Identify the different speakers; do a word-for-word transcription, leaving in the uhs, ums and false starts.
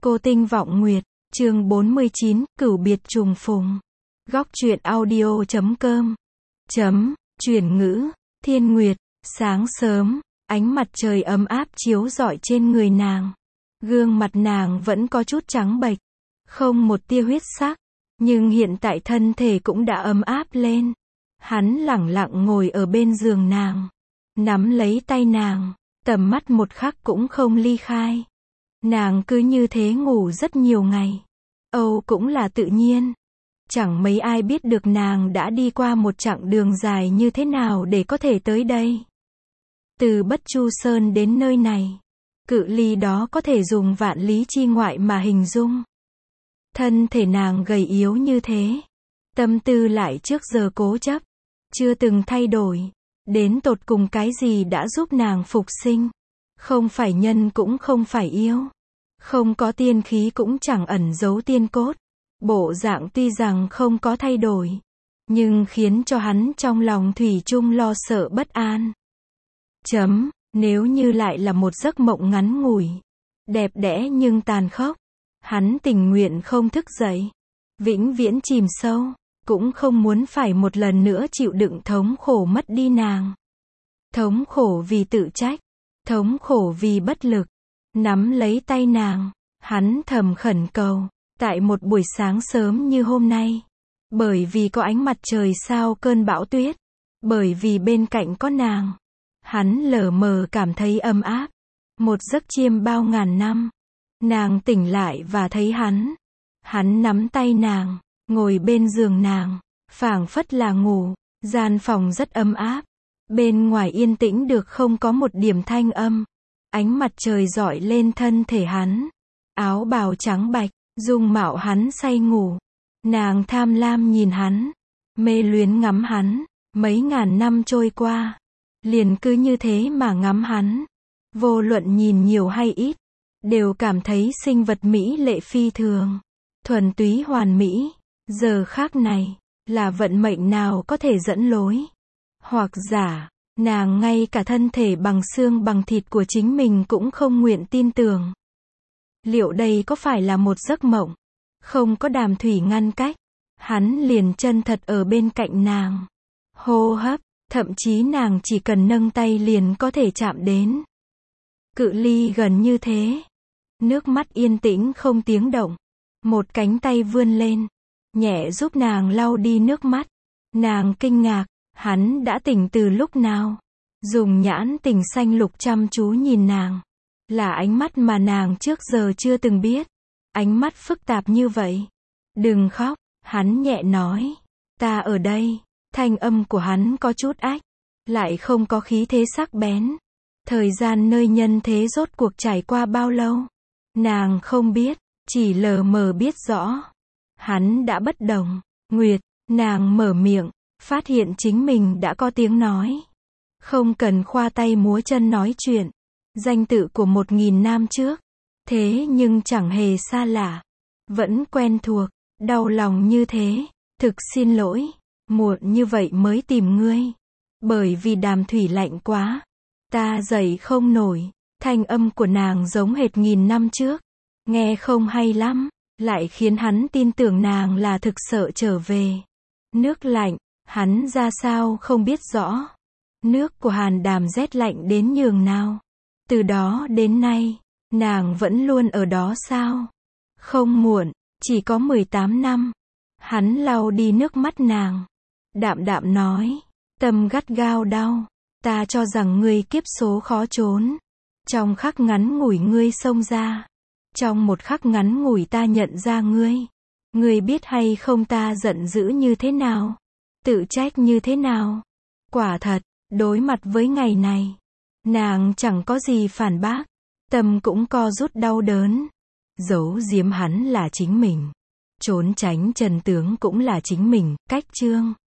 Speaker 1: Cô Tinh Vọng Nguyệt, chương bốn mươi chín, Cửu biệt trùng phùng. Góc truyện audio chấm com. Chấm, chuyển ngữ, Thiên Nguyệt, sáng sớm, ánh mặt trời ấm áp chiếu rọi trên người nàng. Gương mặt nàng vẫn có chút trắng bệch, không một tia huyết sắc, nhưng hiện tại thân thể cũng đã ấm áp lên. Hắn lẳng lặng ngồi ở bên giường nàng, nắm lấy tay nàng, tầm mắt một khắc cũng không ly khai. Nàng cứ như thế ngủ rất nhiều ngày. Âu cũng là tự nhiên. Chẳng mấy ai biết được nàng đã đi qua một chặng đường dài như thế nào để có thể tới đây. Từ Bất Chu Sơn đến nơi này, cự ly đó có thể dùng vạn lý chi ngoại mà hình dung. Thân thể nàng gầy yếu như thế, tâm tư lại trước giờ cố chấp, chưa từng thay đổi. Đến tột cùng cái gì đã giúp nàng phục sinh? Không phải nhân cũng không phải yêu. Không có tiên khí cũng chẳng ẩn giấu tiên cốt. Bộ dạng tuy rằng không có thay đổi, nhưng khiến cho hắn trong lòng thủy chung lo sợ bất an. Chấm, nếu như lại là một giấc mộng ngắn ngủi, đẹp đẽ nhưng tàn khốc, hắn tình nguyện không thức dậy, vĩnh viễn chìm sâu, cũng không muốn phải một lần nữa chịu đựng thống khổ mất đi nàng. Thống khổ vì tự trách, thống khổ vì bất lực. Nắm lấy tay nàng, hắn thầm khẩn cầu, tại một buổi sáng sớm như hôm nay, bởi vì có ánh mặt trời sau cơn bão tuyết, bởi vì bên cạnh có nàng, hắn lờ mờ cảm thấy ấm áp. Một giấc chiêm bao ngàn năm, nàng tỉnh lại và thấy hắn. Hắn nắm tay nàng, ngồi bên giường nàng, phảng phất là ngủ. Gian phòng rất ấm áp, bên ngoài yên tĩnh được không có một điểm thanh âm. Ánh mặt trời rọi lên thân thể hắn, áo bào trắng bạch, dung mạo hắn say ngủ. Nàng tham lam nhìn hắn, mê luyến ngắm hắn. Mấy ngàn năm trôi qua, liền cứ như thế mà ngắm hắn. Vô luận nhìn nhiều hay ít, đều cảm thấy sinh vật mỹ lệ phi thường, thuần túy hoàn mỹ. Giờ khác này, là vận mệnh nào có thể dẫn lối? Hoặc giả, nàng ngay cả thân thể bằng xương bằng thịt của chính mình cũng không nguyện tin tưởng. Liệu đây có phải là một giấc mộng? Không có Đàm Thủy ngăn cách, hắn liền chân thật ở bên cạnh nàng. Hô hấp, thậm chí nàng chỉ cần nâng tay liền có thể chạm đến. Cự ly gần như thế. Nước mắt yên tĩnh không tiếng động. Một cánh tay vươn lên, nhẹ giúp nàng lau đi nước mắt. Nàng kinh ngạc, hắn đã tỉnh từ lúc nào? Dùng nhãn tình xanh lục chăm chú nhìn nàng. Là ánh mắt mà nàng trước giờ chưa từng biết. Ánh mắt phức tạp như vậy. Đừng khóc, hắn nhẹ nói. Ta ở đây. Thanh âm của hắn có chút ách, lại không có khí thế sắc bén. Thời gian nơi nhân thế rốt cuộc trải qua bao lâu? Nàng không biết, chỉ lờ mờ biết rõ. Hắn đã bất đồng. Nguyệt, nàng mở miệng, phát hiện chính mình đã có tiếng nói. Không cần khoa tay múa chân nói chuyện. Danh tự của một nghìn năm trước. Thế nhưng chẳng hề xa lạ. Vẫn quen thuộc, đau lòng như thế. Thực xin lỗi, muộn như vậy mới tìm ngươi. Bởi vì Đàm Thủy lạnh quá. Ta dậy không nổi. Thanh âm của nàng giống hệt nghìn năm trước. Nghe không hay lắm, lại khiến hắn tin tưởng nàng là thực sợ trở về. Nước lạnh, hắn ra sao không biết rõ. Nước của Hàn Đàm rét lạnh đến nhường nào. Từ đó đến nay, nàng vẫn luôn ở đó sao? Không muộn, chỉ có mười tám năm. Hắn lau đi nước mắt nàng. Đạm đạm nói, tâm gắt gao đau. Ta cho rằng ngươi kiếp số khó trốn. Trong khắc ngắn ngủi ngươi xông ra. Trong một khắc ngắn ngủi ta nhận ra ngươi. Ngươi biết hay không ta giận dữ như thế nào? Tự trách như thế nào? Quả thật, đối mặt với ngày này, nàng chẳng có gì phản bác. Tâm cũng co rút đau đớn. Giấu giếm hắn là chính mình. Trốn tránh chân tướng cũng là chính mình. Cách chương